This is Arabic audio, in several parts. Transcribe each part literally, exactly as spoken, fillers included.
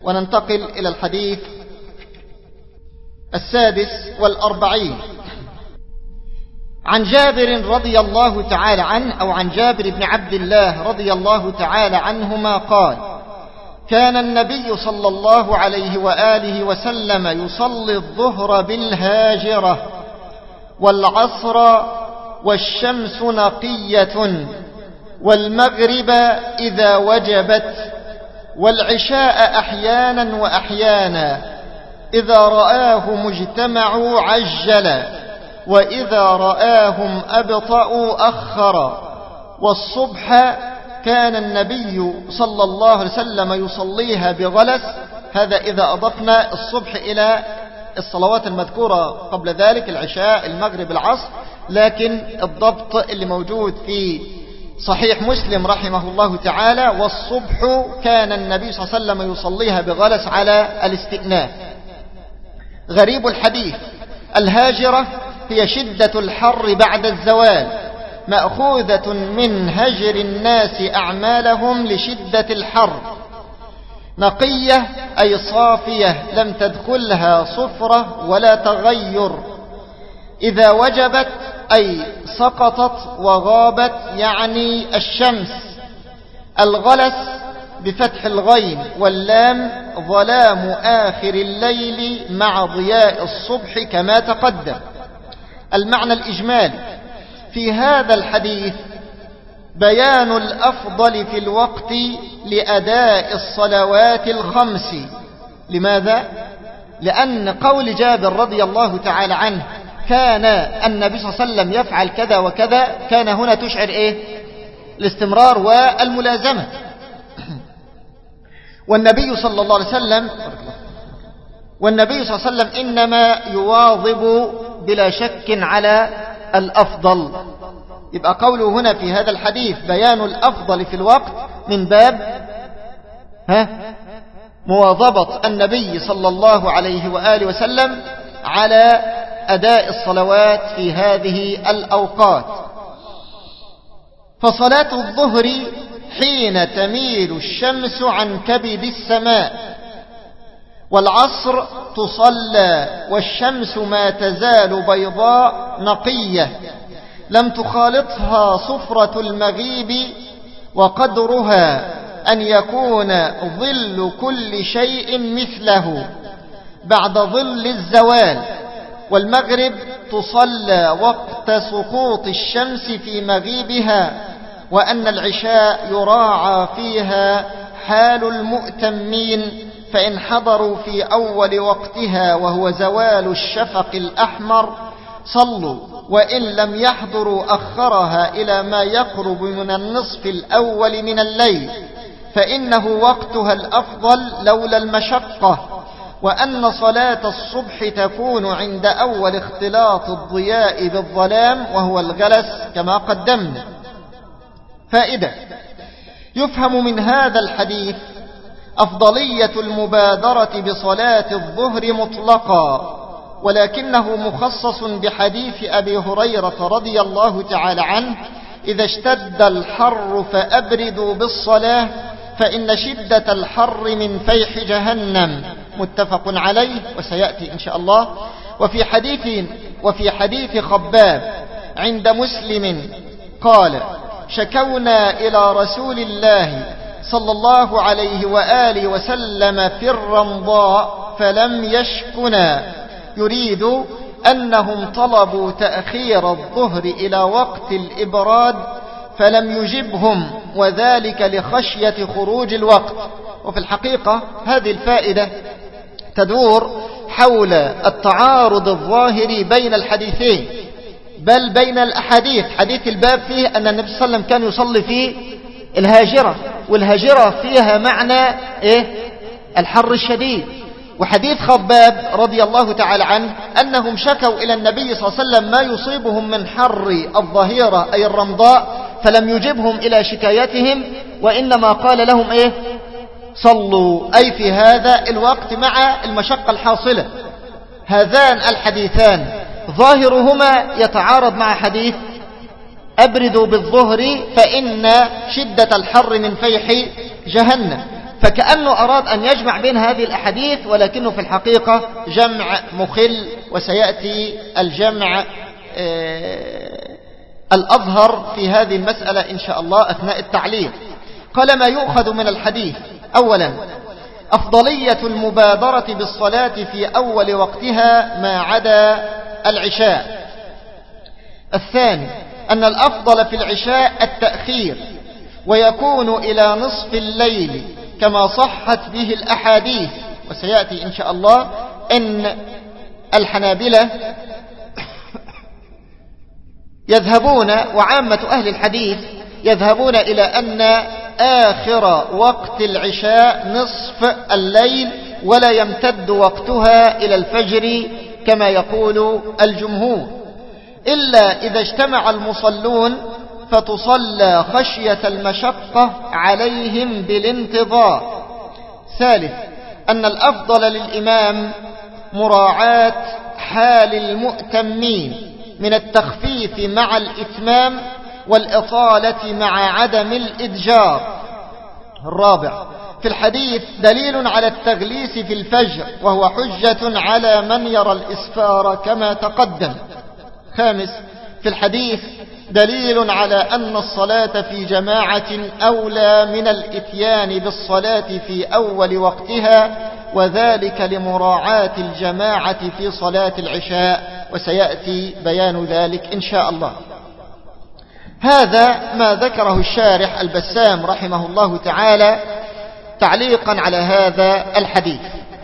وننتقل إلى الحديث السادس والأربعين عن جابر رضي الله تعالى عنه أو عن جابر بن عبد الله رضي الله تعالى عنهما قال: كان النبي صلى الله عليه وآله وسلم يصلي الظهر بالهاجرة والعصر والشمس نقية والمغرب إذا وجبت والعشاء أحيانا وأحيانا إذا رآهم اجتمعوا عجل وإذا رآهم أبطأوا أخر والصبح كان النبي صلى الله عليه وسلم يصليها بغلس. هذا إذا أضفنا الصبح إلى الصلوات المذكورة قبل ذلك العشاء المغرب العصر، لكن الضبط اللي موجود في صحيح مسلم رحمه الله تعالى: والصبح كان النبي صلى الله عليه وسلم يصليها بغلس على الاستئناف. غريب الحديث: الهاجرة هي شدة الحر بعد الزوال، مأخوذة من هجر الناس أعمالهم لشدة الحر. نقية أي صافية لم تدخلها صفرة ولا تغير. إذا وجبت أي سقطت وغابت، يعني الشمس. الغلس بفتح الغين واللام ظلام آخر الليل مع ضياء الصبح كما تقدم. المعنى الإجمالي في هذا الحديث بيان الأفضل في الوقت لأداء الصلوات الخمس. لماذا؟ لأن قول جابر رضي الله تعالى عنه كان النبي صلى الله عليه وسلم يفعل كذا وكذا، كان هنا تشعر إيه؟ الاستمرار والملازمة. والنبي صلى الله عليه وسلم والنبي صلى الله عليه وسلم إنما يواظب بلا شك على الأفضل. يبقى قوله هنا في هذا الحديث بيان الأفضل في الوقت من باب ها مواظبة النبي صلى الله عليه وآله وسلم على أداء الصلوات في هذه الأوقات. فصلاة الظهر حين تميل الشمس عن كبد السماء، والعصر تصلى والشمس ما تزال بيضاء نقية لم تخالطها صفرة المغيب، وقدرها أن يكون ظل كل شيء مثله بعد ظل الزوال. والمغرب تصلى وقت سقوط الشمس في مغيبها، وأن العشاء يراعى فيها حال المؤتمين، فإن حضروا في أول وقتها وهو زوال الشفق الأحمر صلوا، وإن لم يحضروا أخرها إلى ما يقرب من النصف الأول من الليل، فإنه وقتها الأفضل لولا المشقة. وأن صلاة الصبح تكون عند أول اختلاط الضياء بالظلام وهو الغلس كما قدمنا. فائدة: يفهم من هذا الحديث أفضلية المبادرة بصلاة الظهر مطلقا، ولكنه مخصص بحديث أبي هريرة رضي الله تعالى عنه: إذا اشتد الحر فأبردوا بالصلاة فإن شدة الحر من فيح جهنم. متفق عليه وسيأتي إن شاء الله. وفي حديث وفي حديث خباب عند مسلم قال: شكونا إلى رسول الله صلى الله عليه وآله وسلم في الرمضاء فلم يشكنا، يريد أنهم طلبوا تأخير الظهر إلى وقت الإبراد فلم يجبهم، وذلك لخشية خروج الوقت. وفي الحقيقة هذه الفائدة تدور حول التعارض الظاهري بين الحديثين، بل بين الأحاديث. حديث الباب فيه أن النبي صلى الله عليه وسلم كان يصلي في الهاجرة، والهاجرة فيها معنى إيه؟ الحر الشديد. وحديث خباب رضي الله تعالى عنه أنهم شكوا إلى النبي صلى الله عليه وسلم ما يصيبهم من حر الظهيرة أي الرمضاء، فلم يجبهم إلى شكايتهم، وإنما قال لهم إيه؟ صلوا، أي في هذا الوقت مع المشقة الحاصلة. هذان الحديثان ظاهرهما يتعارض مع حديث أبردوا بالظهر فإن شدة الحر من فيح جهنم. فكأنه أراد أن يجمع بين هذه الأحاديث، ولكنه في الحقيقة جمع مخل، وسيأتي الجمع الأظهر في هذه المسألة إن شاء الله أثناء التعليق. قال: ما يؤخذ من الحديث: أولا أفضلية المبادرة بالصلاة في أول وقتها ما عدا العشاء. الثاني أن الأفضل في العشاء التأخير، ويكون إلى نصف الليل كما صحت به الأحاديث. وسيأتي إن شاء الله أن الحنابلة يذهبون، وعامة أهل الحديث يذهبون إلى أن آخر وقت العشاء نصف الليل، ولا يمتد وقتها إلى الفجر كما يقول الجمهور، إلا إذا اجتمع المصلون فتصلى خشية المشقة عليهم بالانتظار. ثالث أن الأفضل للإمام مراعاة حال المؤتمين من التخفيف مع الإتمام والإطالة مع عدم الإدجار. الرابع في الحديث دليل على التغليس في الفجر، وهو حجة على من يرى الإسفار كما تقدم. خامس في الحديث دليل على أن الصلاة في جماعة أولى من الإتيان بالصلاة في أول وقتها، وذلك لمراعاة الجماعة في صلاة العشاء، وسيأتي بيان ذلك إن شاء الله. هذا ما ذكره الشارح البسام رحمه الله تعالى تعليقا على هذا الحديث.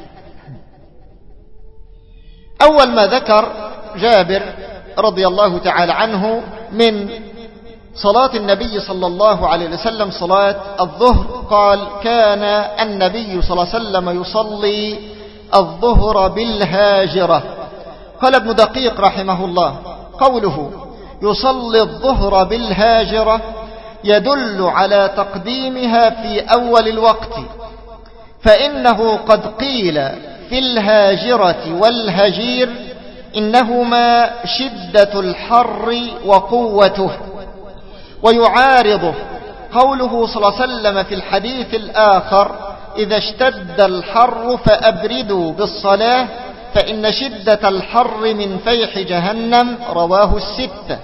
أول ما ذكر جابر رضي الله تعالى عنه من صلاة النبي صلى الله عليه وسلم صلاة الظهر، قال: كان النبي صلى الله عليه وسلم يصلي الظهر بالهاجرة. قال ابن دقيق رحمه الله: قوله يصلي الظهر بالهاجرة يدل على تقديمها في أول الوقت، فإنه قد قيل في الهاجرة والهجير إنهما شدة الحر وقوته. ويعارضه قوله صلى الله عليه وسلم في الحديث الآخر: إذا اشتد الحر فأبردوا بالصلاة فإن شدة الحر من فيح جهنم، رواه الستة.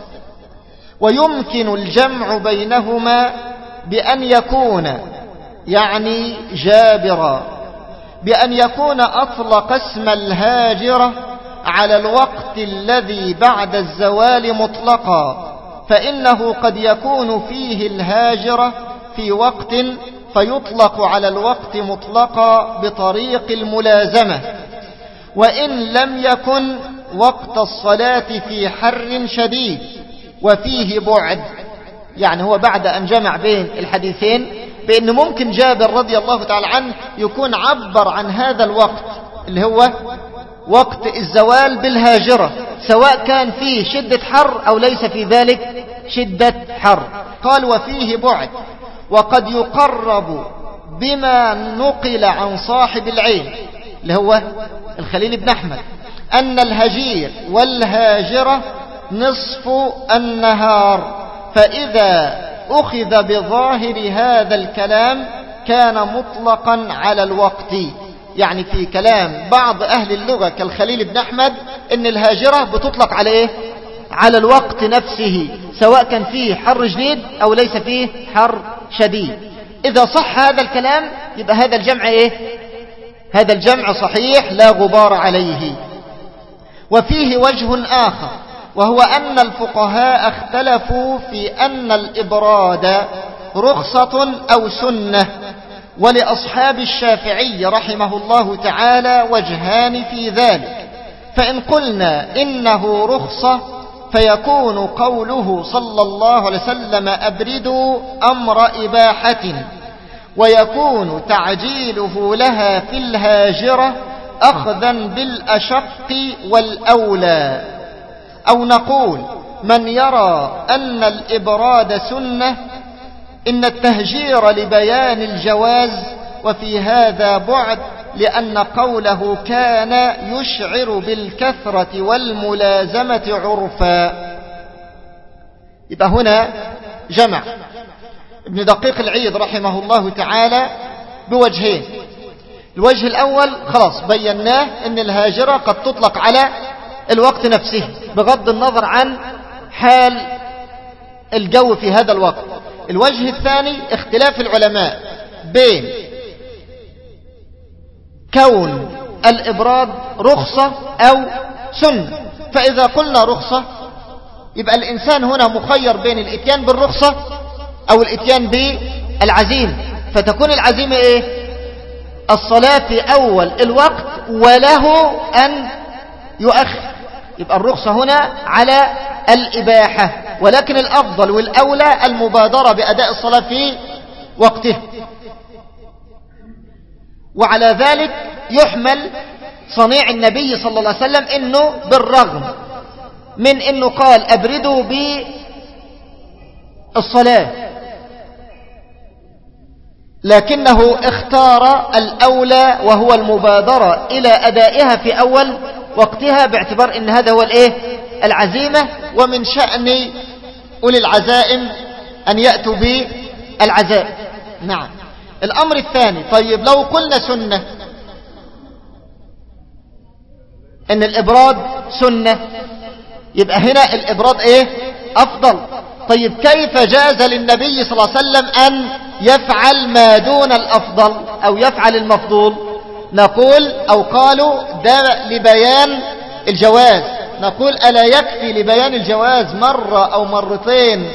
ويمكن الجمع بينهما بأن يكون، يعني جابرا، بأن يكون أطلق اسم الهاجرة على الوقت الذي بعد الزوال مطلقا، فإنه قد يكون فيه الهاجرة في وقت فيطلق على الوقت مطلقا بطريق الملازمة، وإن لم يكن وقت الصلاة في حر شديد وفيه بعد. يعني هو بعد أن جمع بين الحديثين بأن ممكن جابر رضي الله تعالى عنه يكون عبر عن هذا الوقت اللي هو وقت الزوال بالهاجرة، سواء كان فيه شدة حر أو ليس في ذلك شدة حر. قال: وفيه بعد، وقد يقرب بما نقل عن صاحب العين اللي هو الخليل بن أحمد أن الهجير والهاجرة نصف النهار، فإذا أخذ بظاهر هذا الكلام كان مطلقا على الوقت. يعني في كلام بعض أهل اللغة كالخليل بن أحمد إن الهاجرة بتطلق على إيه؟ على الوقت نفسه، سواء كان فيه حر شديد أو ليس فيه حر شديد. إذا صح هذا الكلام يبقى هذا الجمع إيه؟ هذا الجمع صحيح لا غبار عليه. وفيه وجه آخر، وهو أن الفقهاء اختلفوا في أن الإبراد رخصة أو سنة، ولأصحاب الشافعي رحمه الله تعالى وجهان في ذلك. فإن قلنا إنه رخصة فيكون قوله صلى الله عليه وسلم أبردوا أمر إباحة، ويكون تعجيله لها في الهاجرة أخذا بالأشق والأولى. أو نقول من يرى أن الإبراد سنة إن التهجير لبيان الجواز، وفي هذا بعد، لأن قوله كان يشعر بالكثرة والملازمة عرفا. يبقى هنا جمع. ابن دقيق العيد رحمه الله تعالى بوجهين. الوجه الأول خلاص بيناه ان الهاجرة قد تطلق على الوقت نفسه بغض النظر عن حال الجو في هذا الوقت. الوجه الثاني اختلاف العلماء بين كون الإبراد رخصة أو سنة. فإذا قلنا رخصة يبقى الإنسان هنا مخير بين الاتيان بالرخصة أو الاتيان بالعزيمة، فتكون العزيمة إيه؟ الصلاة في أول الوقت وله أن يؤخر. يبقى الرخصة هنا على الإباحة، ولكن الأفضل والأولى المبادرة بأداء الصلاة في وقته. وعلى ذلك يحمل صنيع النبي صلى الله عليه وسلم إنه بالرغم من إنه قال أبردوا بالصلاة لكنه اختار الأولى وهو المبادرة إلى أدائها في أول وقتها، باعتبار إن هذا هو الإيه؟ العزيمة، ومن شأن أولي العزائم أن يأتوا بالعزائم. نعم. الأمر الثاني، طيب لو قلنا سنة، إن الإبراد سنة، يبقى هنا الإبراد إيه؟ أفضل. طيب كيف جاز للنبي صلى الله عليه وسلم أن يفعل ما دون الأفضل أو يفعل المفضول؟ نقول أو قالوا ده لبيان الجواز. نقول ألا يكفي لبيان الجواز مرة أو مرتين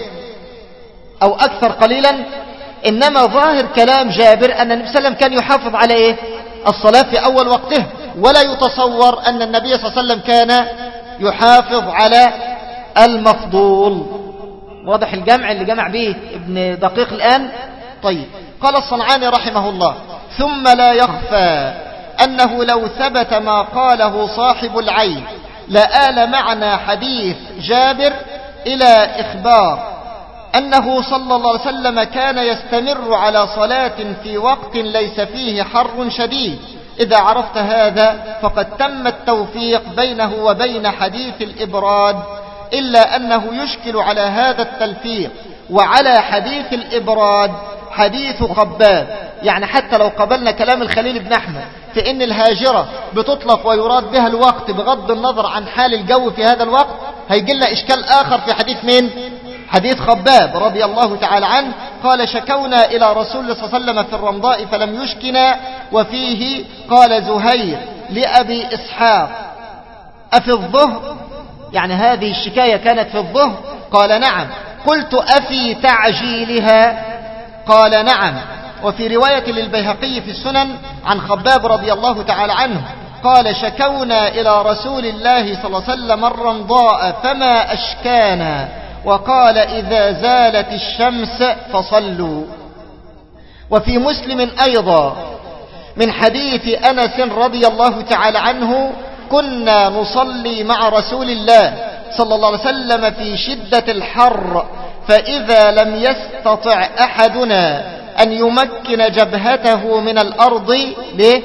أو أكثر قليلا؟ إنما ظاهر كلام جابر أن النبي صلى الله عليه وسلم كان يحافظ على إيه؟ الصلاة في أول وقته، ولا يتصور أن النبي صلى الله عليه وسلم كان يحافظ على المفضول. واضح الجمع اللي جمع به ابن دقيق الآن؟ طيب. قال الصنعاني رحمه الله: ثم لا يخفى أنه لو ثبت ما قاله صاحب العين لآل معنى حديث جابر إلى إخبار أنه صلى الله عليه وسلم كان يستمر على صلاة في وقت ليس فيه حر شديد. إذا عرفت هذا فقد تم التوفيق بينه وبين حديث الإبراد، إلا أنه يشكل على هذا التلفيق وعلى حديث الإبراد حديث خباب. يعني حتى لو قبلنا كلام الخليل بن أحمد في إن الهاجرة بتطلق ويراد بها الوقت بغض النظر عن حال الجو في هذا الوقت، هيجيلنا إشكال آخر في حديث مين؟ حديث خباب رضي الله تعالى عنه. قال: شكونا إلى رسول الله صلى الله عليه وسلم في الرمضاء فلم يشكنا. وفيه قال زهير لأبي إسحاق: أفي الظهر؟ يعني هذه الشكاية كانت في الظهر؟ قال: نعم. قلت: أفي تعجيلها؟ قال: نعم. وفي رواية للبيهقي في السنن عن خباب رضي الله تعالى عنه قال: شكونا إلى رسول الله صلى الله عليه وسلم الرمضاء فما أشكانا، وقال: إذا زالت الشمس فصلوا. وفي مسلم أيضا من حديث أنس رضي الله تعالى عنه: كنا نصلي مع رسول الله صلى الله عليه وسلم في شدة الحر، فإذا لم يستطع أحدنا أن يمكن جبهته من الأرض، ليه؟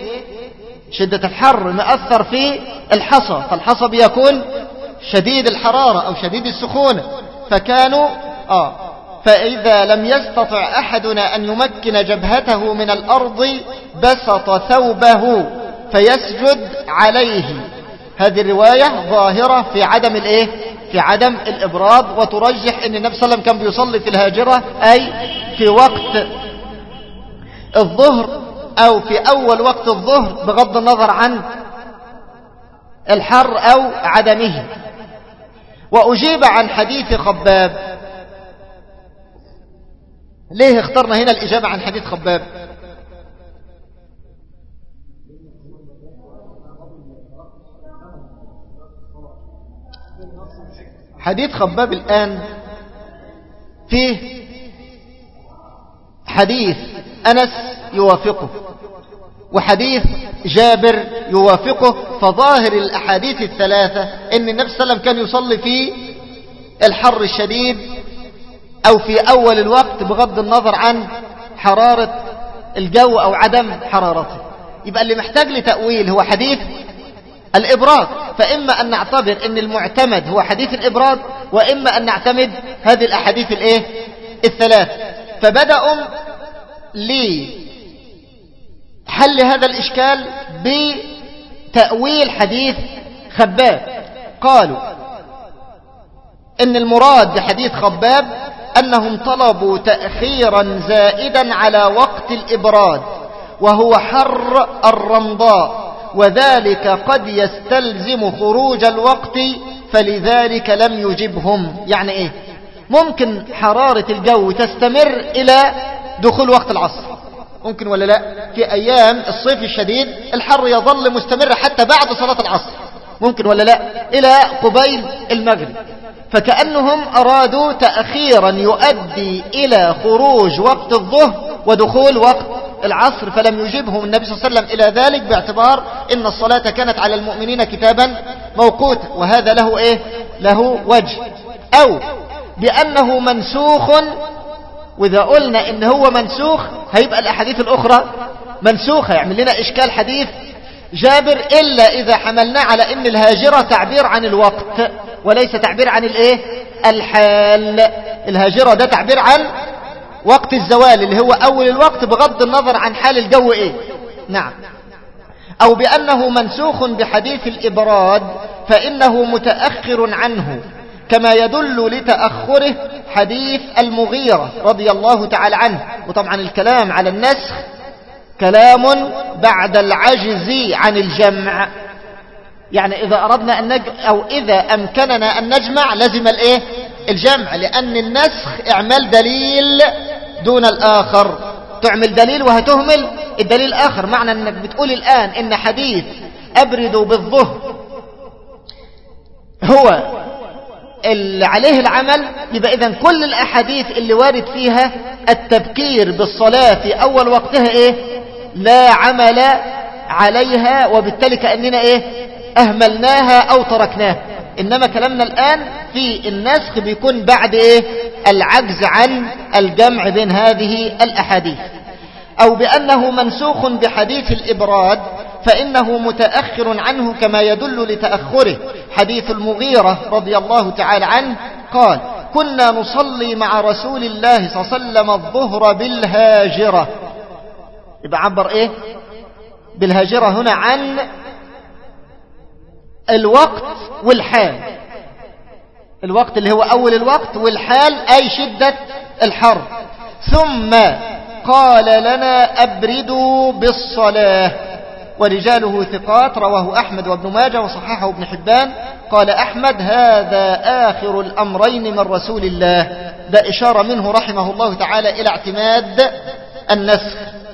شدة الحر مأثر في الحصى، فالحصى بيكون شديد الحرارة أو شديد السخونة، فكانوا آه فإذا لم يستطع أحدنا أن يمكن جبهته من الأرض بسط ثوبه فيسجد عليه. هذه الرواية ظاهرة في عدم الإيه؟ في عدم الإبراد، وترجح أن النبي صلى الله عليه وسلم كان بيصلي في الهاجرة أي في وقت الظهر أو في أول وقت الظهر بغض النظر عن الحر أو عدمه. وأجيب عن حديث خباب. ليه اخترنا هنا الإجابة عن حديث خباب؟ حديث خباب الآن فيه حديث أنس يوافقه وحديث جابر يوافقه، فظاهر الأحاديث الثلاثة أن النبي صلى الله عليه وسلم كان يصلي في الحر الشديد أو في أول الوقت بغض النظر عن حرارة الجو أو عدم حرارته. يبقى اللي محتاج لتأويل هو حديث الإبراد، فإما أن نعتبر أن المعتمد هو حديث الإبراد، وإما أن نعتمد هذه الأحاديث الإيه؟ الثلاث. فبدأوا حل هذا الإشكال بتأويل حديث خباب. قالوا إن المراد بحديث خباب أنهم طلبوا تأخيرا زائدا على وقت الإبراد وهو حر الرمضاء، وذلك قد يستلزم خروج الوقت فلذلك لم يجبهم. يعني إيه؟ ممكن حرارة الجو تستمر إلى دخول وقت العصر، ممكن ولا لا؟ في أيام الصيف الشديد الحر يظل مستمر حتى بعد صلاة العصر، ممكن ولا لا؟ إلى قبيل المغرب. فكأنهم أرادوا تأخيرا يؤدي إلى خروج وقت الظهر ودخول وقت العصر، فلم يجبهم النبي صلى الله عليه وسلم إلى ذلك باعتبار إن الصلاة كانت على المؤمنين كتابا موقوتا، وهذا له إيه؟ له وجه. أو بأنه منسوخ، وإذا قلنا إن هو منسوخ هيبقى الأحاديث الأخرى منسوخة، يعمل لنا إشكال حديث جابر إلا إذا حملنا على إن الهاجرة تعبير عن الوقت وليس تعبير عن الإيه؟ الحال. الهاجرة ده تعبير عن وقت الزوال اللي هو أول الوقت بغض النظر عن حال الجو إيه. نعم. أو بأنه منسوخ بحديث الإبراد فإنه متأخر عنه، كما يدل لتأخره حديث المغيرة رضي الله تعالى عنه. وطبعا الكلام على النسخ كلام بعد العجز عن الجمع، يعني إذا أردنا أن نج... أو إذا أمكننا أن نجمع لازم الإيه؟ الجمع، لأن النسخ اعمال دليل دون الآخر، تعمل دليل وهتهمل الدليل الآخر. معنى أنك بتقول الآن إن حديث أبردوا بالظهر هو اللي عليه العمل، يبقى إذن كل الأحاديث اللي وارد فيها التبكير بالصلاة في أول وقتها إيه؟ لا عمل عليها، وبالتالي كأننا إيه؟ أهملناها أو تركناها. إنما كلامنا الآن في النسخ بيكون بعد إيه؟ العجز عن الجمع بين هذه الأحاديث. أو بأنه منسوخ بحديث الإبراد فإنه متأخر عنه، كما يدل لتأخره حديث المغيرة رضي الله تعالى عنه قال: كنا نصلي مع رسول الله صلى الله عليه وسلم الظهر بالهاجرة. يبقى عبر إيه؟ بالهاجرة هنا عن الوقت والحال، الوقت اللي هو أول الوقت، والحال أي شدة الحر. ثم قال لنا أبردوا بالصلاة، ورجاله ثقات، رواه أحمد وابن ماجه وصححه ابن حبان. قال أحمد: هذا آخر الأمرين من رسول الله. ده إشارة منه رحمه الله تعالى إلى اعتماد النسخ.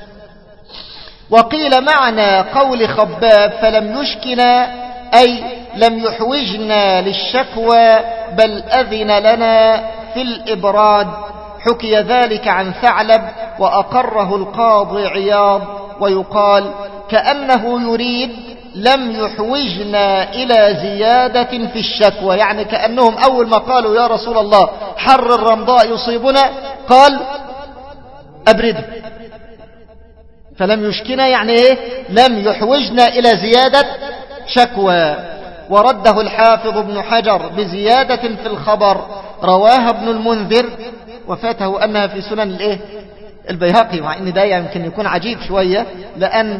وقيل معنى قول خباب فلم يشكنا أي لم يحوجنا للشكوى بل أذن لنا في الإبراد. حكي ذلك عن ثعلب وأقره القاضي عياض. ويقال كأنه يريد لم يحوجنا إلى زيادة في الشكوى، يعني كأنهم أول ما قالوا يا رسول الله حر الرمضاء يصيبنا قال أبرد، فلم يشكنا يعني إيه؟ لم يحوجنا إلى زيادة شكوى. ورده الحافظ ابن حجر بزيادة في الخبر رواها ابن المنذر، وفاته أنها في سنن الإيه؟ البيهقي، مع أن ده يمكن يكون عجيب شوية، لأن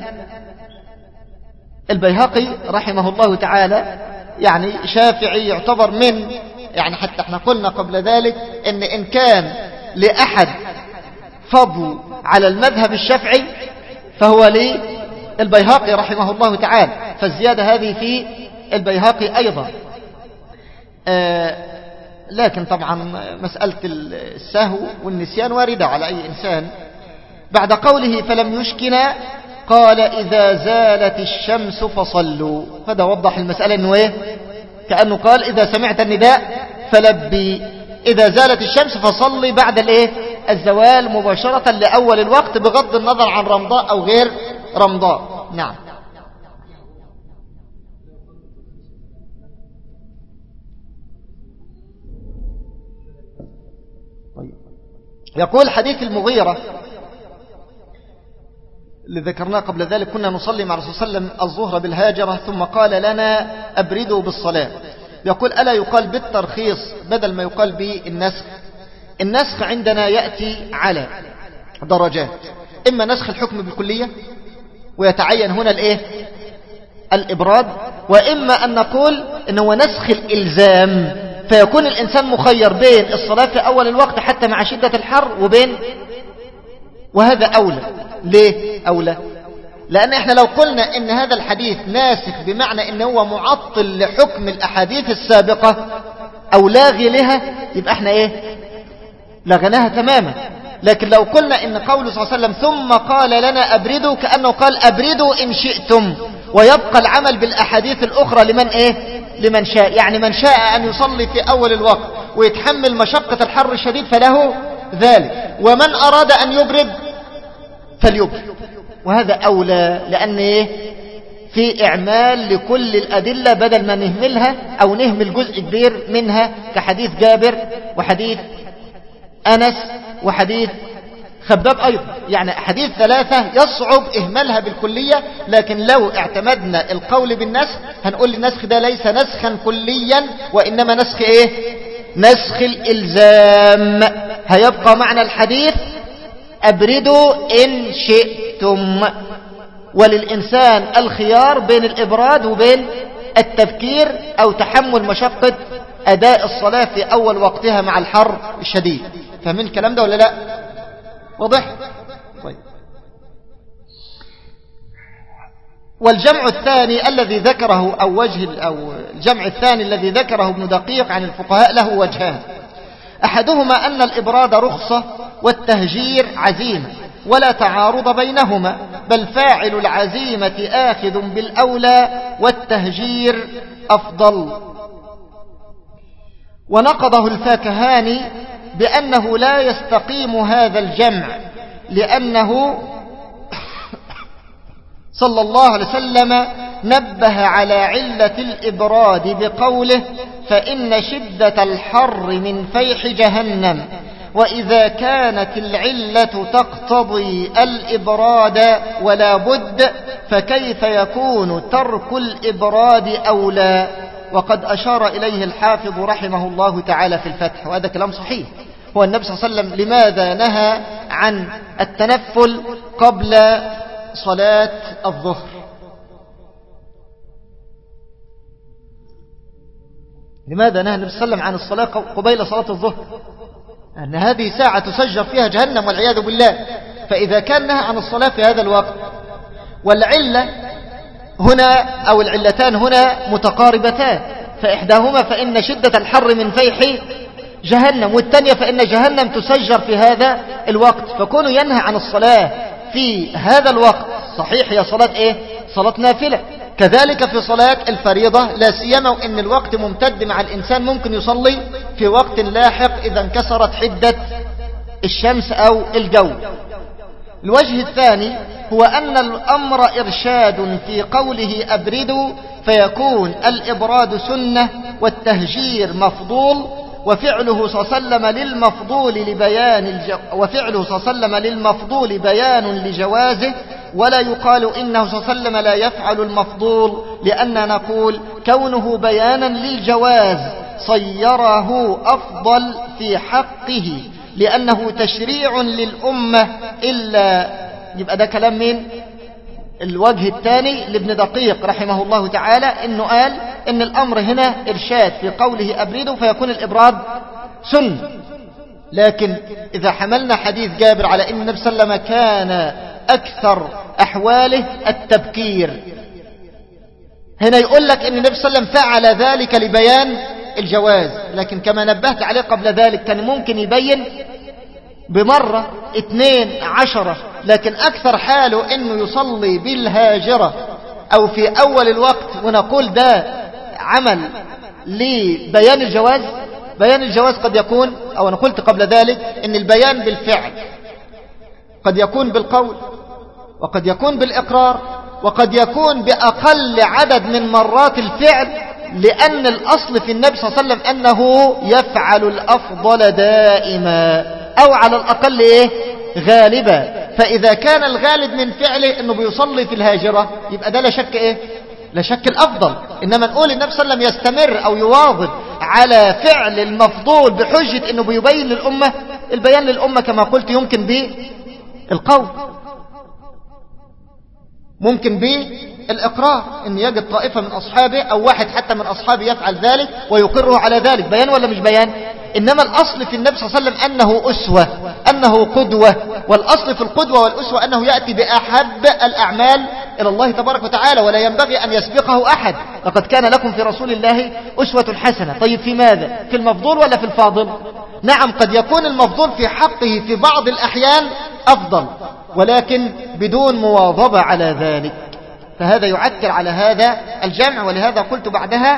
البيهقي رحمه الله تعالى يعني شافعي يعتبر من، يعني حتى احنا قلنا قبل ذلك ان ان كان لأحد فضل على المذهب الشافعي فهو للبيهقي رحمه الله تعالى، فالزيادة هذه في البيهقي أيضا. آه لكن طبعا مسألة السهو والنسيان واردة على أي إنسان. بعد قوله فلم يشكنا قال إذا زالت الشمس فصلوا، هذا وضح المسألة أنه إيه؟ كأنه قال إذا سمعت النداء فلبي، إذا زالت الشمس فصلي بعد الإيه؟ الزوال مباشرة لأول الوقت بغض النظر عن رمضاء أو غير رمضاء. نعم. يقول حديث المغيرة اللي ذكرناه قبل ذلك: كنا نصلي مع رسول الله صلى الله عليه وسلم الظهر بالهاجرة ثم قال لنا أبردوا بالصلاة. يقول ألا يقال بالترخيص بدل ما يقال بالنسخ؟ النسخ عندنا يأتي على درجات، إما نسخ الحكم بالكلية ويتعين هنا الايه الإبراد. وإما أن نقول إنه هو نسخ الإلزام، فيكون الإنسان مخير بين الصلاة في أول الوقت حتى مع شدة الحر وبين، وهذا أولى. ليه أولى؟ لأن احنا لو قلنا إن هذا الحديث ناسخ بمعنى إنه هو معطل لحكم الأحاديث السابقة أو لاغي لها، يبقى احنا ايه لغناها تماما. لكن لو قلنا إن قوله صلى الله عليه وسلم ثم قال لنا أبردوا، كأنه قال أبردوا إن شئتم، ويبقى العمل بالأحاديث الأخرى لمن إيه لمن شاء. يعني من شاء أن يصلي في أول الوقت ويتحمل مشقة الحر الشديد فله ذلك، ومن أراد أن يبرد فليبرد. وهذا أولى، لأن إيه في إعمال لكل الأدلة بدل ما نهملها أو نهمل جزء كبير منها، كحديث جابر وحديث أنس وحديث خباب أيضا. يعني حديث ثلاثة يصعب إهمالها بالكلية، لكن لو اعتمدنا القول بالنسخ هنقول النسخ ده ليس نسخا كليا، وإنما نسخ إيه نسخ الإلزام. هيبقى معنى الحديث أبردوا إن شئتم، وللإنسان الخيار بين الإبراد وبين التبكير أو تحمل مشقة أداء الصلاة في أول وقتها مع الحر الشديد. فاهمين الكلام ده ولا لا؟ واضح؟ طيب. والجمع الثاني الذي ذكره أو وجه أو الجمع الثاني الذي ذكره ابن دقيق عن الفقهاء له وجهان. أحدهما أن الإبراد رخصة والتهجير عزيمة، ولا تعارض بينهما، بل فاعل العزيمة آخذ بالأولى والتهجير أفضل. ونقضه الفاكهاني بأنه لا يستقيم هذا الجمع، لأنه صلى الله عليه وسلم نبه على علة الإبراد بقوله فإن شدة الحر من فيح جهنم، وإذا كانت العلة تقتضي الإبراد ولا بد فكيف يكون ترك الإبراد أولى؟ وقد أشار إليه الحافظ رحمه الله تعالى في الفتح، وهذا كلام صحيح. هو النبي صلى الله عليه وسلم لماذا نهى عن التنفل قبل صلاة الظهر؟ لماذا نهى النبي صلى الله عليه وسلم عن الصلاة قبيل صلاة الظهر؟ أن هذه ساعة تسجر فيها جهنم والعياذ بالله. فإذا كان نهى عن الصلاة في هذا الوقت، والعلة هنا أو العلتان هنا متقاربتان، فإحداهما فإن شدة الحر من فيح جهنم، والثانية فإن جهنم تسجر في هذا الوقت. فكونه ينهى عن الصلاة في هذا الوقت صحيح هي صلاة إيه؟ صلاة نافلة. كذلك في صلاة الفريضة، لا سيما وإن الوقت ممتد مع الإنسان، ممكن يصلي في وقت لاحق إذا انكسرت حدة الشمس أو الجو. الوجه الثاني هو أن الأمر إرشاد في قوله أبردوا، فيكون الإبراد سنة والتهجير مفضول، وفعله صلى الله عليه وسلم للمفضول لبيان الجو... وفعله صلى الله عليه وسلم للمفضول بيان لجوازه، ولا يقال إنه صلى الله عليه وسلم لا يفعل المفضول، لأن نقول كونه بيانا للجواز صيره أفضل في حقه، لأنه تشريع للأمة. إلا يبقى ده كلام من الوجه الثاني لابن دقيق رحمه الله تعالى، إنه قال إن الأمر هنا إرشاد في قوله أبردوا، فيكون الإبراد سنة. لكن إذا حملنا حديث جابر على إن النبي صلى الله عليه وسلم كان أكثر أحواله التبكير، هنا يقول لك إن النبي صلى الله عليه وسلم فعل ذلك لبيان الجواز، لكن كما نبهت عليه قبل ذلك كان ممكن يبين بمرة اثنين عشرة، لكن أكثر حاله أنه يصلي بالهاجرة أو في أول الوقت، ونقول ده عمل لبيان الجواز. بيان الجواز قد يكون، أو أنا قلت قبل ذلك أن البيان بالفعل قد يكون بالقول، وقد يكون بالإقرار، وقد يكون بأقل عدد من مرات الفعل، لأن الأصل في النبي صلى الله عليه وسلم أنه يفعل الأفضل دائما، أو على الأقل إيه غالبا. فإذا كان الغالب من فعله أنه بيصلي في الهاجرة، يبقى ده لا شك إيه لا شك الأفضل. إنما نقول النبي صلى الله عليه وسلم يستمر أو يواظب على فعل المفضول بحجة أنه بيبين للأمة، البيان للأمة كما قلت يمكن بالقول. ممكن بالإقرار، إن يجد طائفة من أصحابه أو واحد حتى من أصحابه يفعل ذلك ويقره على ذلك، بيان ولا مش بيان؟ إنما الأصل في النبي صلى الله عليه وسلم أنه أسوة، أنه قدوة، والأصل في القدوة والأسوة أنه يأتي بأحب الأعمال إلى الله تبارك وتعالى، ولا ينبغي أن يسبقه أحد. لقد كان لكم في رسول الله أسوة حسنة. طيب في ماذا؟ في المفضول ولا في الفاضل؟ نعم، قد يكون المفضول في حقه في بعض الأحيان أفضل، ولكن بدون مواظبة على ذلك، فهذا يعكر على هذا الجمع. ولهذا قلت بعدها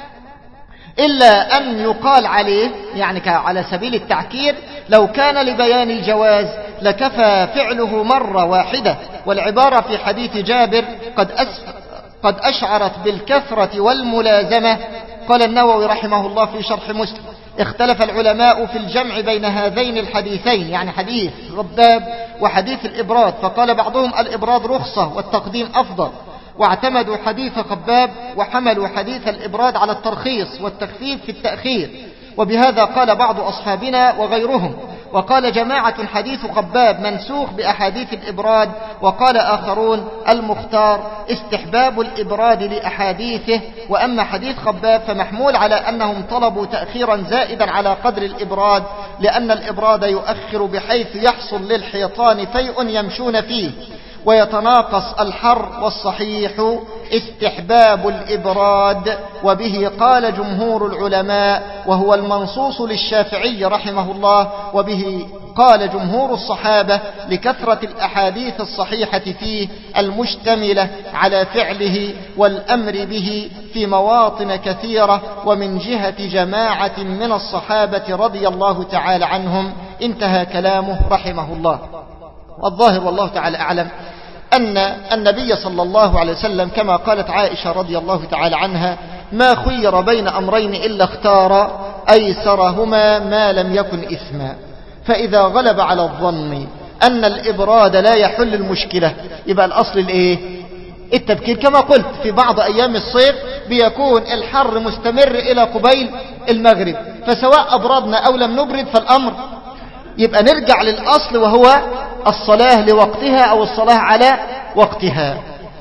إلا أن يقال عليه يعني على سبيل التعكير لو كان لبيان الجواز لكفى فعله مرة واحدة. والعبارة في حديث جابر قد أس قد أشعرت بالكثرة والملازمة. قال النووي رحمه الله في شرح مسلم: اختلف العلماء في الجمع بين هذين الحديثين، يعني حديث غباب وحديث الإبراد، فقال بعضهم الإبراد رخصة والتقديم أفضل، واعتمدوا حديث خباب وحملوا حديث الإبراد على الترخيص والتخفيف في التأخير، وبهذا قال بعض أصحابنا وغيرهم. وقال جماعة حديث خباب منسوخ بأحاديث الإبراد، وقال آخرون المختار استحباب الإبراد لأحاديثه، وأما حديث خباب فمحمول على أنهم طلبوا تأخيرا زائدا على قدر الإبراد، لأن الإبراد يؤخر بحيث يحصل للحيطان فيء يمشون فيه ويتناقص الحر، والصحيح استحباب الإبراد، وبه قال جمهور العلماء، وهو المنصوص للشافعي رحمه الله، وبه قال جمهور الصحابة لكثرة الأحاديث الصحيحة فيه المشتملة على فعله والأمر به في مواطن كثيرة، ومن جهة جماعة من الصحابة رضي الله تعالى عنهم. انتهى كلامه رحمه الله. والظاهر والله تعالى أعلم أن النبي صلى الله عليه وسلم كما قالت عائشة رضي الله تعالى عنها: ما خير بين أمرين إلا اختار أيسرهما ما لم يكن إثما. فإذا غلب على الظن أن الإبراد لا يحل المشكلة يبقى الأصل الإيه؟ التبكير. كما قلت في بعض أيام الصيف بيكون الحر مستمر إلى قبيل المغرب، فسواء أبردنا أو لم نبرد فالأمر يبقى نرجع للأصل، وهو الصلاة لوقتها أو الصلاة على وقتها.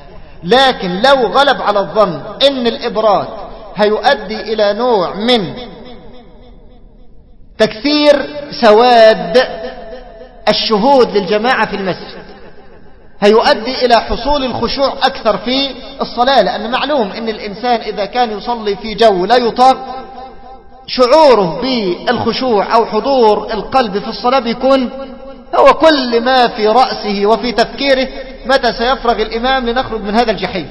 لكن لو غلب على الظن إن الإبراد هيؤدي إلى نوع من تكثير سواد الشهود للجماعة في المسجد، هيؤدي إلى حصول الخشوع أكثر في الصلاة، لأن معلوم أن الإنسان إذا كان يصلي في جو لا يطاق شعوره بالخشوع أو حضور القلب في الصلاة بيكون هو كل ما في رأسه وفي تفكيره متى سيفرغ الإمام لنخرج من هذا الجحيم.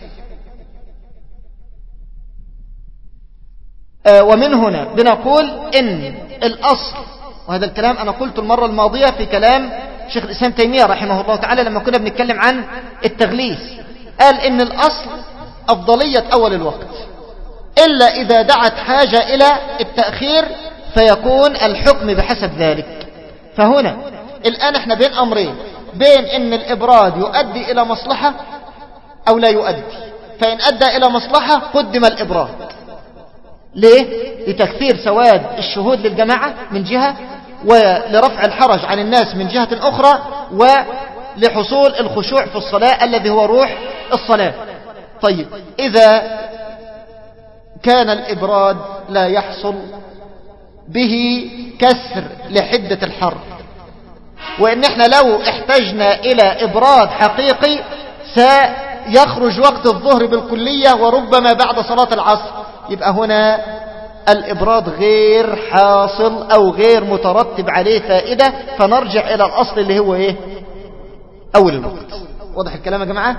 آه ومن هنا بنقول إن الأصل، وهذا الكلام أنا قلت المرة الماضية في كلام شيخ الإسلام تيمية رحمه الله تعالى لما كنا بنتكلم عن التغليس، قال إن الأصل أفضلية أول الوقت، إلا إذا دعت حاجة إلى التأخير فيكون الحكم بحسب ذلك. فهنا الآن احنا بين أمرين، بين إن الإبراد يؤدي إلى مصلحة أو لا يؤدي، فإن أدى إلى مصلحة قدم الإبراد. ليه؟ لتكثير سواد الشهود للجماعة من جهة، ولرفع الحرج عن الناس من جهة أخرى، ولحصول الخشوع في الصلاة الذي هو روح الصلاة. طيب إذا كان الإبراد لا يحصل به كسر لحدة الحر، وإن احنا لو احتجنا إلى إبراد حقيقي سيخرج وقت الظهر بالكلية وربما بعد صلاة العصر، يبقى هنا الإبراد غير حاصل أو غير مترتب عليه فائدة، فنرجع إلى الأصل اللي هو إيه؟ أول الوقت. واضح الكلام يا جماعة؟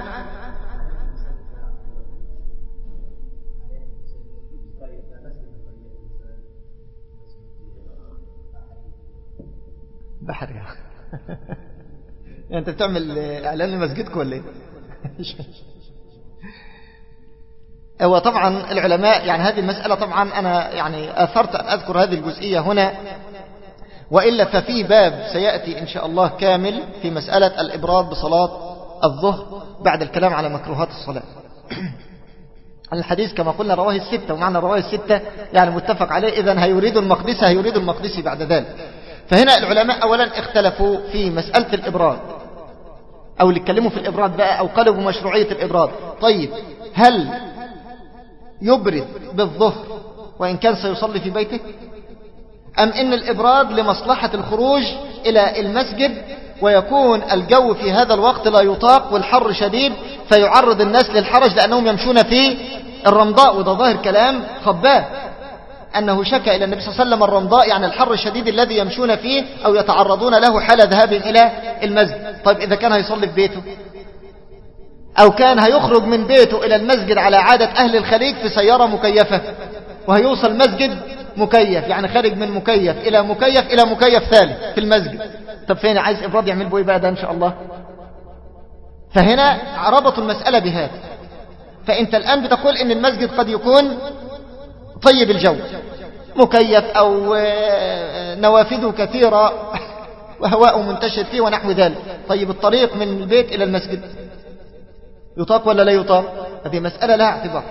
بحر يا يعني انت بتعمل اعلان لمسجدك ولا ايه؟ هو طبعا العلماء يعني هذه المسألة طبعا انا يعني اثرت ان اذكر هذه الجزئية هنا، وإلا ففي باب سيأتي ان شاء الله كامل في مسألة الإبراد بصلاة الظهر بعد الكلام على مكروهات الصلاة. الحديث كما قلنا رواه الستة، ومعنى رواه الستة يعني متفق عليه، إذن هيريد المقدسي هيريد المقدسي بعد ذلك. فهنا العلماء أولا اختلفوا في مسألة الإبراد، أو اللي اتكلموا في الإبراد بقى أو قالوا بمشروعية الإبراد. طيب هل يبرد بالظهر وإن كان سيصلي في بيته، أم إن الإبراد لمصلحة الخروج إلى المسجد ويكون الجو في هذا الوقت لا يطاق والحر شديد فيعرض الناس للحرج لأنهم يمشون في الرمضاء؟ وده ظاهر كلام خباب أنه شكى إلى النبي صلى الله عليه وسلم الرمضاء، يعني الحر الشديد الذي يمشون فيه أو يتعرضون له حال ذهاب إلى المسجد. طيب إذا كان هيصلي في بيته أو كان هيخرج من بيته إلى المسجد على عادة أهل الخليج في سيارة مكيفة وهيوصل مسجد مكيف، يعني خارج من مكيف إلى مكيف إلى مكيف ثالث في المسجد، طب فين عايز إبراد يعمل بوي بقى ده إن شاء الله؟ فهنا ربطوا المسألة بهذا. فأنت الآن بتقول إن المسجد قد يكون طيب الجو مكيف أو نوافذه كثيرة وهواء منتشر فيه ونحو ذلك. طيب الطريق من البيت إلى المسجد يطاق ولا لا يطاق؟ هذه مسألة لها اعتبار.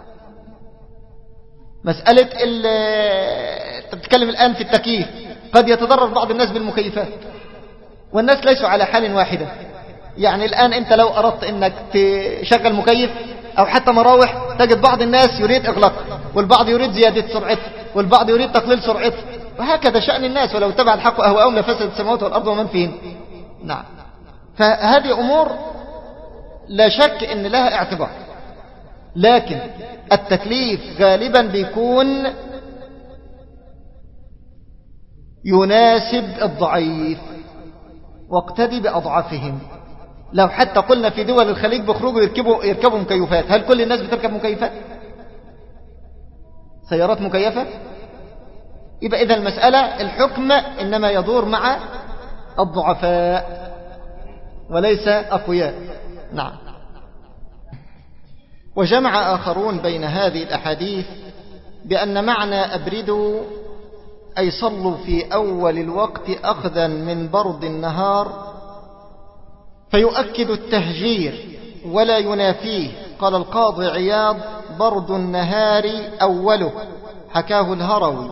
مسألة انت بتتكلم الآن في التكييف، قد يتضرر بعض الناس بالمكيفات والناس ليسوا على حال واحدة. يعني الآن انت لو أردت انك تشغل مكيف او حتى مراوح تجد بعض الناس يريد اغلاق والبعض يريد زيادة سرعته والبعض يريد تقليل سرعته، وهكذا شأن الناس. ولو اتبع الحق أهواءهم لفسدت السماوات والأرض ومن فيهن. نعم، فهذه أمور لا شك ان لها اعتبار، لكن التكليف غالبا بيكون يناسب الضعيف واقتدي بأضعافهم. لو حتى قلنا في دول الخليج بيخرجوا يركبوا يركبوا مكيفات، هل كل الناس بتركب مكيفات؟ سيارات مكيفة؟ يبقى إذا المسألة الحكم إنما يدور مع الضعفاء وليس أقوياء. نعم. وجمع آخرون بين هذه الأحاديث بأن معنى أبردوا أي صلوا في أول الوقت أخذا من برد النهار، فيؤكد التهجير ولا ينافيه. قال القاضي عياض: برد النهار أوله، حكاه الهروي،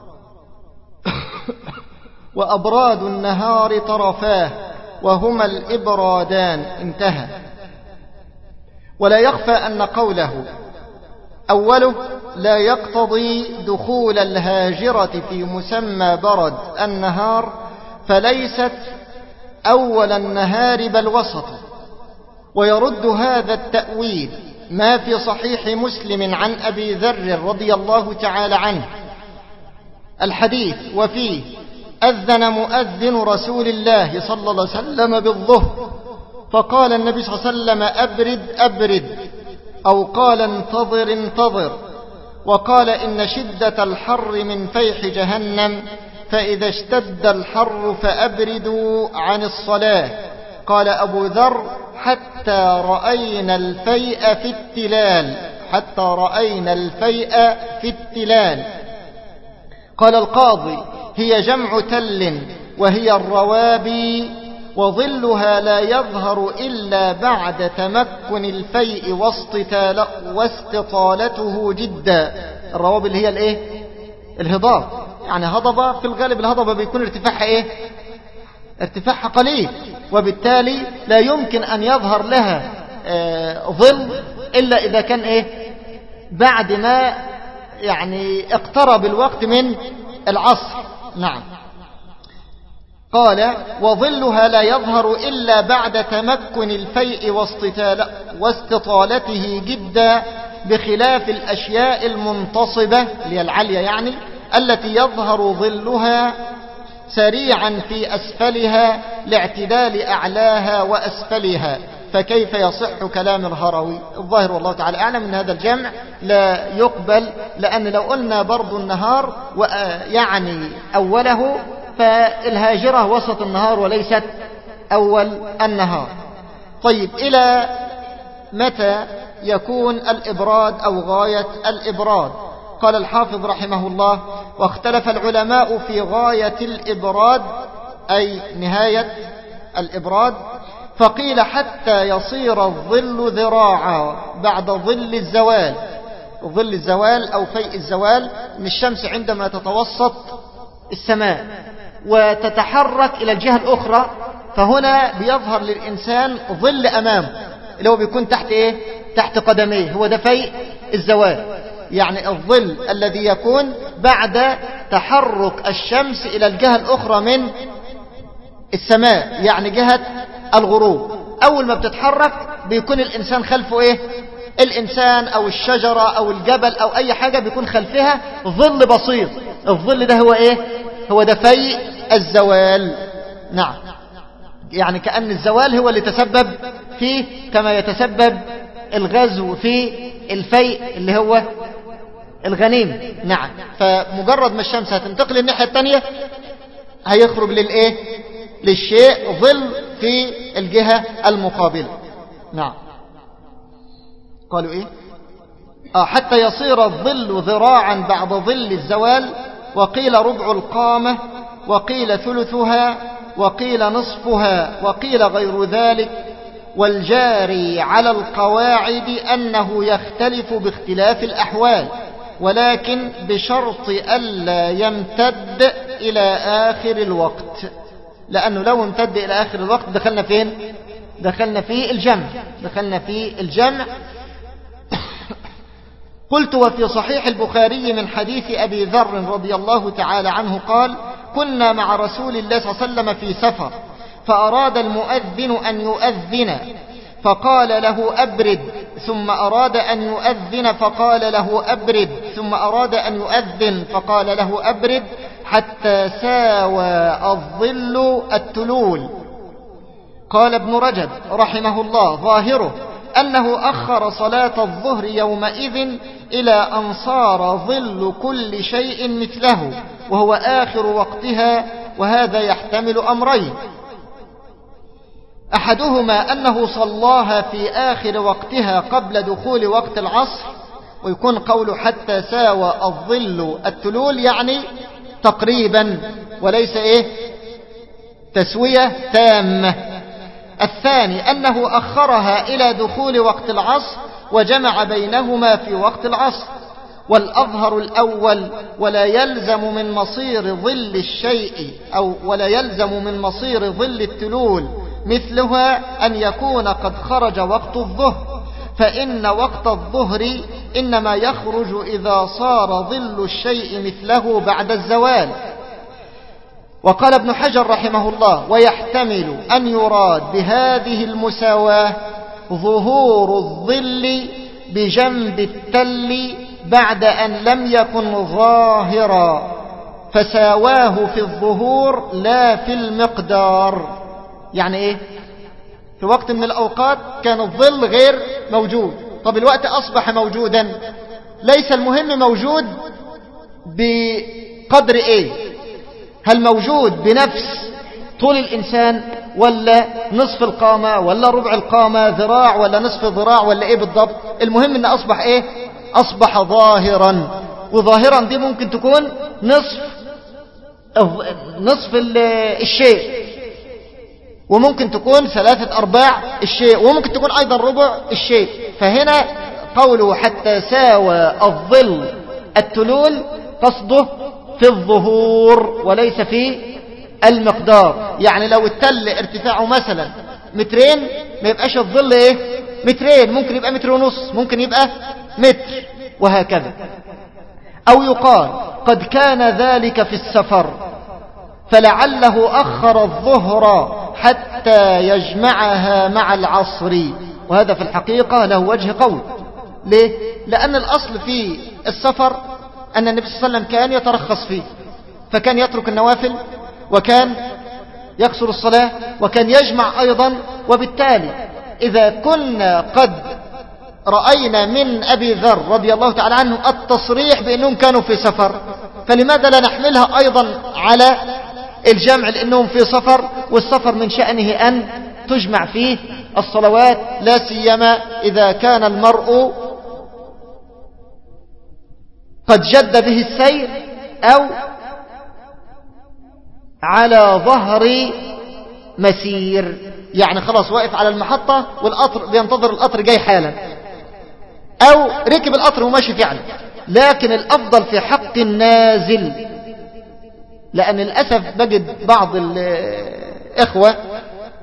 وأبراد النهار طرفاه وهما الإبرادان، انتهى. ولا يخفى أن قوله أوله لا يقتضي دخول الهاجرة في مسمى برد النهار، فليست أول النهار بل وسطه. ويرد هذا التأويل ما في صحيح مسلم عن أبي ذر رضي الله تعالى عنه الحديث وفيه: أذن مؤذن رسول الله صلى الله عليه وسلم بالظهر، فقال النبي صلى الله عليه وسلم: أبرد أبرد، أو قال: انتظر انتظر. وقال: إن شدة الحر من فيح جهنم، فإذا اشتد الحر فأبردوا عن الصلاة. قال أبو ذر: حتى رأينا الفيء في التلال، حتى رأينا الفيء في التلال. قال القاضي: هي جمع تل وهي الروابي، وظلها لا يظهر إلا بعد تمكن الفيء واستطالته جدا. الروابي اللي هي الايه؟ الهضاب، يعني هضبة في الغالب الهضبة بيكون ارتفاعها ايه؟ ارتفاعها قليل، وبالتالي لا يمكن أن يظهر لها آه ظل إلا إذا كان ايه؟ بعد ما يعني اقترب الوقت من العصر. نعم. قال: وظلها لا يظهر إلا بعد تمكن الفيء واستطالته جدا، بخلاف الأشياء المنتصبة اللي العالية يعني، التي يظهر ظلها سريعا في أسفلها لاعتدال أعلاها وأسفلها. فكيف يصح كلام الهروي؟ الظاهر والله تعالى أعلم من هذا الجمع لا يقبل، لأن لو قلنا برضو النهار يعني أوله، فالهاجرة وسط النهار وليست أول النهار. طيب، إلى متى يكون الإبراد أو غاية الإبراد؟ قال الحافظ رحمه الله: واختلف العلماء في غاية الإبراد أي نهاية الإبراد، فقيل حتى يصير الظل ذراعا بعد ظل الزوال. ظل الزوال أو فيء الزوال من الشمس عندما تتوسط السماء وتتحرك إلى الجهة الأخرى فهنا بيظهر للإنسان ظل أمامه اللي هو بيكون تحت إيه؟ تحت قدميه، هو ده فيء الزوال، يعني الظل الذي يكون بعد تحرك الشمس إلى الجهة الأخرى من السماء، يعني جهة الغروب. أول ما بتتحرك بيكون الإنسان خلفه إيه؟ الإنسان أو الشجرة أو الجبل أو أي حاجة بيكون خلفها ظل بسيط. الظل ده هو إيه؟ هو ده فيء الزوال. نعم، يعني كأن الزوال هو اللي تسبب فيه كما يتسبب الغزو في الفيء اللي هو الغنيم. نعم، فمجرد ما الشمس هتنتقل للناحية الثانية هيخرج للإيه؟ للشيء ظل في الجهة المقابلة. نعم، قالوا إيه؟ آه حتى يصير الظل ذراعا بعد ظل الزوال، وقيل ربع القامة، وقيل ثلثها، وقيل نصفها، وقيل غير ذلك. والجاري على القواعد أنه يختلف باختلاف الأحوال، ولكن بشرط ألا يمتد إلى آخر الوقت، لأنه لو امتد إلى آخر الوقت دخلنا فين؟ دخلنا في الجمع دخلنا في الجمع قلت: وفي صحيح البخاري من حديث أبي ذر رضي الله تعالى عنه قال: كنا مع رسول الله صلى الله عليه وسلم في سفر، فأراد المؤذن أن يؤذن فقال له أبرد، ثم أراد أن يؤذن فقال له أبرد، ثم أراد أن يؤذن فقال له أبرد، حتى ساوى الظل التلول. قال ابن رجب رحمه الله: ظاهره أنه أخر صلاة الظهر يومئذ إلى أن صار ظل كل شيء مثله، وهو آخر وقتها، وهذا يحتمل أمرين: أحدهما أنه صلاها في آخر وقتها قبل دخول وقت العصر، ويكون قوله حتى ساوى الظل التلول يعني تقريبا وليس إيه تسوية تامة. الثاني أنه أخرها إلى دخول وقت العصر وجمع بينهما في وقت العصر. والأظهر الأول: ولا يلزم من مصير ظل الشيء أو ولا يلزم من مصير ظل التلول مثلها أن يكون قد خرج وقت الظهر، فإن وقت الظهر إنما يخرج إذا صار ظل الشيء مثله بعد الزوال. وقال ابن حجر رحمه الله: ويحتمل أن يراد بهذه المساواة ظهور الظل بجنب التل بعد أن لم يكن ظاهرا، فساواه في الظهور لا في المقدار. يعني إيه؟ في وقت من الأوقات كان الظل غير موجود، طب الوقت أصبح موجودا، ليس المهم موجود بقدر إيه؟ هل موجود بنفس طول الإنسان ولا نصف القامة ولا ربع القامة، ذراع ولا نصف ذراع ولا إيه بالضبط؟ المهم أن أصبح إيه؟ أصبح ظاهرا. وظاهرا دي ممكن تكون نصف نصف الشيء، وممكن تكون ثلاثة أرباع الشيء، وممكن تكون أيضا ربع الشيء. فهنا قوله حتى ساوى الظل التلول قصده في الظهور وليس في المقدار. يعني لو التل ارتفاعه مثلا مترين ما يبقاش الظل ايه مترين، ممكن يبقى متر ونص، ممكن يبقى متر، وهكذا. أو يقال قد كان ذلك في السفر فلعله أخر الظهر حتى يجمعها مع العصر، وهذا في الحقيقة له وجه قول. ليه؟ لأن الأصل في السفر أن النبي صلى الله عليه وسلم كان يترخص فيه، فكان يترك النوافل وكان يقصر الصلاة وكان يجمع أيضا. وبالتالي إذا كنا قد رأينا من أبي ذر رضي الله تعالى عنه التصريح بأنهم كانوا في سفر، فلماذا لا نحملها أيضا على الجمع؟ لأنهم في سفر، والسفر من شأنه أن تجمع فيه الصلوات، لا سيما إذا كان المرء قد جد به السير أو على ظهر مسير، يعني خلاص واقف على المحطة والقطر بينتظر القطر جاي حالا، أو ركب القطر وماشي فعلا. لكن الأفضل في حق النازل، لأن للأسف بجد بعض الإخوة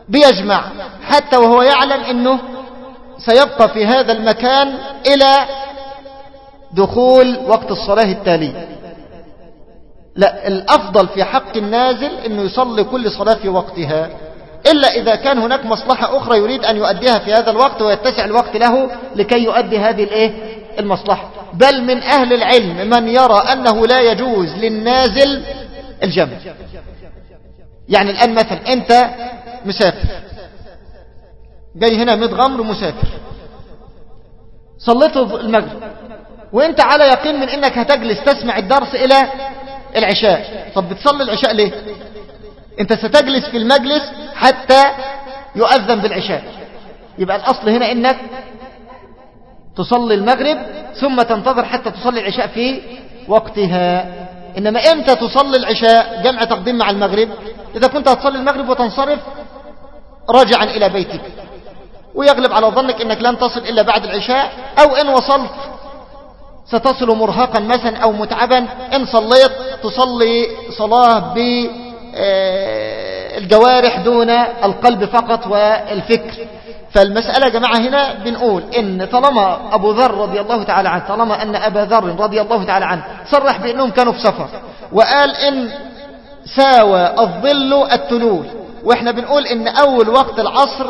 بيجمع حتى وهو يعلم أنه سيبقى في هذا المكان إلى دخول وقت الصلاة التالي. لا، الأفضل في حق النازل أنه يصلي كل صلاة في وقتها، إلا إذا كان هناك مصلحة أخرى يريد أن يؤديها في هذا الوقت ويتسع الوقت له لكي يؤدي هذه الإيه؟ المصلحة. بل من أهل العلم من يرى أنه لا يجوز للنازل الجمع. يعني الآن مثلا أنت مسافر، جاي هنا متغمر مسافر، صليت المغرب وانت على يقين من انك هتجلس تسمع الدرس الى العشاء. طب بتصلي العشاء ليه؟ انت ستجلس في المجلس حتى يؤذن بالعشاء. يبقى الاصل هنا انك تصلي المغرب ثم تنتظر حتى تصلي العشاء في وقتها. انما امتى تصلي العشاء جمع تقديم مع المغرب؟ اذا كنت هتصلي المغرب وتنصرف راجعا الى بيتك، ويغلب على ظنك انك لن تصل الا بعد العشاء، او ان وصلت ستصل مرهقا مثلا او متعبا، ان صليت تصلي صلاة بالجوارح دون القلب فقط والفكر. فالمسألة يا جماعة هنا بنقول ان طالما ابو ذر رضي الله تعالى عنه، طالما ان ابا ذر رضي الله تعالى عنه صرح بانهم كانوا في سفر وقال ان ساوى الظل التلول، واحنا بنقول ان اول وقت العصر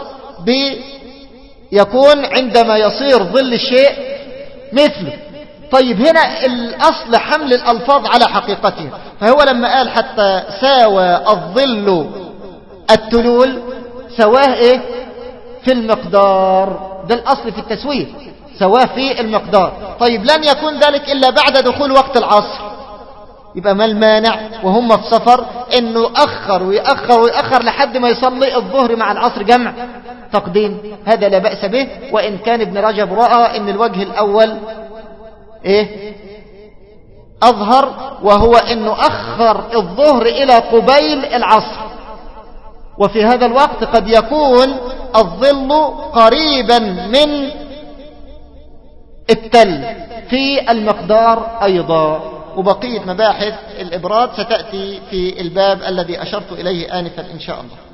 بيكون عندما يصير ظل الشيء مثله. طيب هنا الاصل حمل الالفاظ على حقيقتها، فهو لما قال حتى ساوى الظل التلول، سواه ايه؟ في المقدار. ده الاصل في التسويه، سواه في المقدار. طيب لن يكون ذلك الا بعد دخول وقت العصر. يبقى ما المانع وهم في سفر انه اخر ويأخر ويأخر لحد ما يصلي الظهر مع العصر جمع تقديم؟ هذا لا بأس به. وان كان ابن رجب رأى ان الوجه الاول ايه اظهر، وهو انه اخر الظهر الى قبيل العصر، وفي هذا الوقت قد يكون الظل قريبا من التل في المقدار ايضا. وبقية مباحث الابراد ستأتي في الباب الذي اشرت اليه انفا ان شاء الله.